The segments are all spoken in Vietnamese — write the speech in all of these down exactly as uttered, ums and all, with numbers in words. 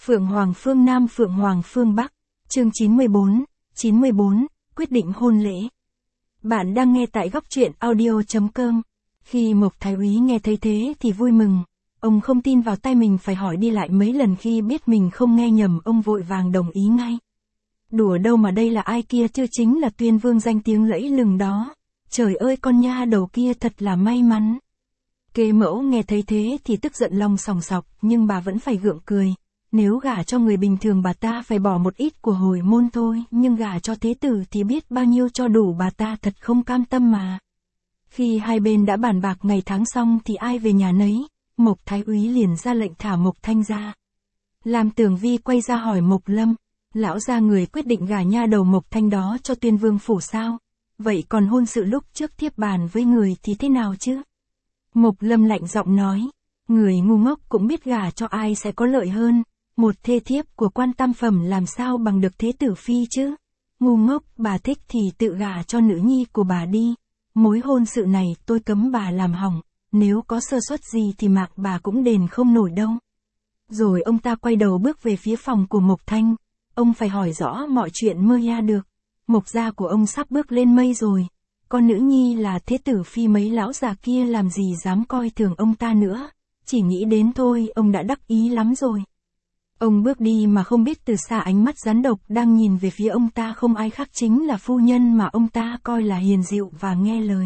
Phượng Hoàng phương Nam Phượng Hoàng phương Bắc, chương chín mươi bốn, chín mươi bốn, quyết định hôn lễ. Bạn đang nghe tại góc truyện audio chấm com. Khi Mộc Thái Úy nghe thấy thế thì vui mừng, ông không tin vào tay mình, phải hỏi đi lại mấy lần khi biết mình không nghe nhầm, ông vội vàng đồng ý ngay. Đùa đâu mà đây là ai kia chứ, chính là Tuyên Vương danh tiếng lẫy lừng đó. Trời ơi, con nha đầu kia thật là may mắn. Kế Mẫu nghe thấy thế thì tức giận lòng sòng sọc, nhưng bà vẫn phải gượng cười. Nếu gả cho người bình thường bà ta phải bỏ một ít của hồi môn thôi, nhưng gả cho thế tử thì biết bao nhiêu cho đủ, bà ta thật không cam tâm mà. Khi hai bên đã bàn bạc ngày tháng xong thì ai về nhà nấy, Mộc Thái Úy liền ra lệnh thả Mộc Thanh ra. Lam Tường Vi quay ra hỏi Mộc Lâm, lão gia người quyết định gả nha đầu Mộc Thanh đó cho Tuyên Vương phủ sao? Vậy còn hôn sự lúc trước thiếp bàn với người thì thế nào chứ? Mộc Lâm lạnh giọng nói, người ngu ngốc cũng biết gả cho ai sẽ có lợi hơn. Một thê thiếp của quan tam phẩm làm sao bằng được thế tử phi chứ? Ngu ngốc, bà thích thì tự gả cho nữ nhi của bà đi. Mối hôn sự này tôi cấm bà làm hỏng, nếu có sơ suất gì thì mạng bà cũng đền không nổi đâu. Rồi ông ta quay đầu bước về phía phòng của Mộc Thanh. Ông phải hỏi rõ mọi chuyện mơ ya được. Mộc gia của ông sắp bước lên mây rồi. Con nữ nhi là thế tử phi, mấy lão già kia làm gì dám coi thường ông ta nữa. Chỉ nghĩ đến thôi ông đã đắc ý lắm rồi. Ông bước đi mà không biết từ xa ánh mắt rắn độc đang nhìn về phía ông ta không ai khác chính là phu nhân mà ông ta coi là hiền dịu và nghe lời.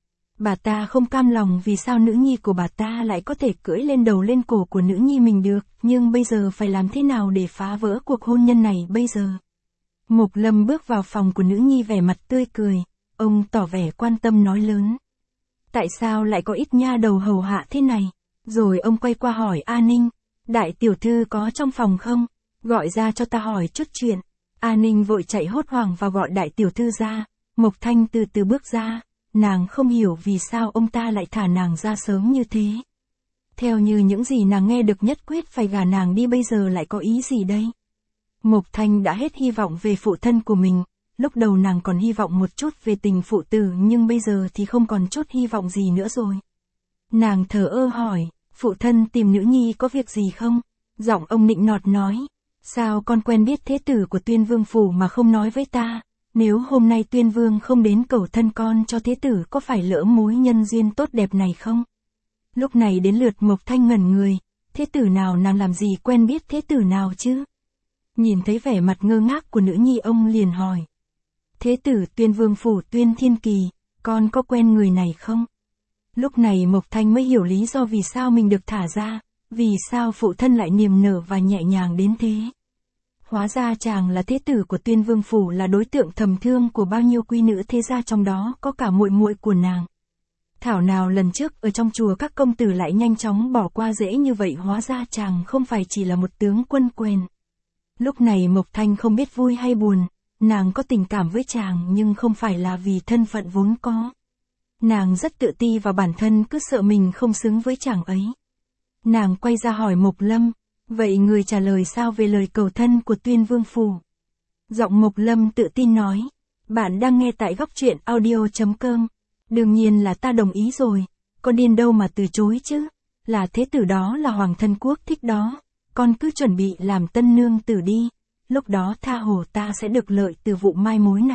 Bà ta không cam lòng vì sao nữ nhi của bà ta lại có thể cưỡi lên đầu lên cổ của nữ nhi mình được, nhưng bây giờ phải làm thế nào để phá vỡ cuộc hôn nhân này bây giờ? Mộc Lâm bước vào phòng của nữ nhi vẻ mặt tươi cười, ông tỏ vẻ quan tâm nói lớn. Tại sao lại có ít nha đầu hầu hạ thế này? Rồi ông quay qua hỏi A Ninh. Đại tiểu thư có trong phòng không? Gọi ra cho ta hỏi chút chuyện. A Ninh vội chạy hốt hoảng và gọi đại tiểu thư ra. Mộc Thanh từ từ bước ra. Nàng không hiểu vì sao ông ta lại thả nàng ra sớm như thế. Theo như những gì nàng nghe được, nhất quyết phải gả nàng đi, bây giờ lại có ý gì đây? Mộc Thanh đã hết hy vọng về phụ thân của mình. Lúc đầu nàng còn hy vọng một chút về tình phụ tử, nhưng bây giờ thì không còn chút hy vọng gì nữa rồi. Nàng thờ ơ hỏi, phụ thân tìm nữ nhi có việc gì không? Giọng ông nịnh nọt nói, sao con quen biết thế tử của Tuyên Vương phủ mà không nói với ta? Nếu hôm nay Tuyên Vương không đến cầu thân con cho thế tử, có phải lỡ mối nhân duyên tốt đẹp này không? Lúc này đến lượt Mộc Thanh ngẩn người, thế tử nào nàng làm gì quen biết thế tử nào chứ? Nhìn thấy vẻ mặt ngơ ngác của nữ nhi, ông liền hỏi, thế tử Tuyên Vương phủ Tuyên Thiên Kỳ, con có quen người này không? Lúc này Mộc Thanh mới hiểu lý do vì sao mình được thả ra, vì sao phụ thân lại niềm nở và nhẹ nhàng đến thế. Hóa ra chàng là thế tử của Tuyên Vương phủ, là đối tượng thầm thương của bao nhiêu quý nữ thế gia, trong đó có cả muội muội của nàng. Thảo nào lần trước ở trong chùa các công tử lại nhanh chóng bỏ qua dễ như vậy, hóa ra chàng không phải chỉ là một tướng quân quèn. Lúc này Mộc Thanh không biết vui hay buồn, nàng có tình cảm với chàng nhưng không phải là vì thân phận vốn có. Nàng rất tự ti vào bản thân, cứ sợ mình không xứng với chàng ấy. Nàng quay ra hỏi Mộc Lâm, vậy người trả lời sao về lời cầu thân của Tuyên Vương phủ? Giọng Mộc Lâm tự tin nói, bạn đang nghe tại góc truyện audio chấm com. Đương nhiên là ta đồng ý rồi, có điên đâu mà từ chối chứ, là thế tử đó là hoàng thân quốc thích đó, con cứ chuẩn bị làm tân nương tử đi, lúc đó tha hồ ta sẽ được lợi từ vụ mai mối này.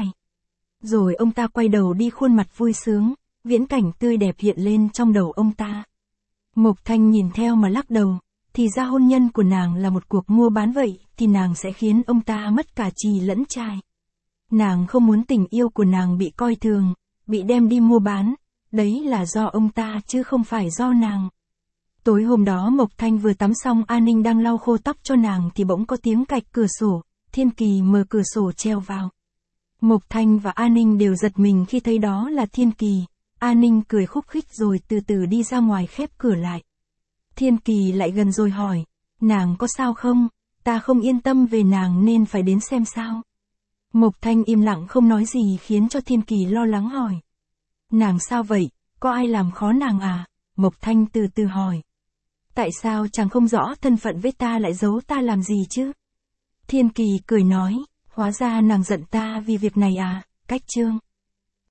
Rồi ông ta quay đầu đi, khuôn mặt vui sướng. Viễn cảnh tươi đẹp hiện lên trong đầu ông ta. Mộc Thanh nhìn theo mà lắc đầu, thì ra hôn nhân của nàng là một cuộc mua bán vậy, thì nàng sẽ khiến ông ta mất cả chì lẫn chài. Nàng không muốn tình yêu của nàng bị coi thường, bị đem đi mua bán, đấy là do ông ta chứ không phải do nàng. Tối hôm đó Mộc Thanh vừa tắm xong, A Ninh đang lau khô tóc cho nàng thì bỗng có tiếng cạch cửa sổ, Thiên Kỳ mở cửa sổ treo vào. Mộc Thanh và A Ninh đều giật mình khi thấy đó là Thiên Kỳ. A Ninh cười khúc khích rồi từ từ đi ra ngoài khép cửa lại. Thiên Kỳ lại gần rồi hỏi, nàng có sao không? Ta không yên tâm về nàng nên phải đến xem sao. Mộc Thanh im lặng không nói gì khiến cho Thiên Kỳ lo lắng hỏi. Nàng sao vậy? Có ai làm khó nàng à? Mộc Thanh từ từ hỏi. Tại sao chàng không rõ thân phận với ta lại giấu ta làm gì chứ? Thiên Kỳ cười nói, hóa ra nàng giận ta vì việc này à? Cách chương.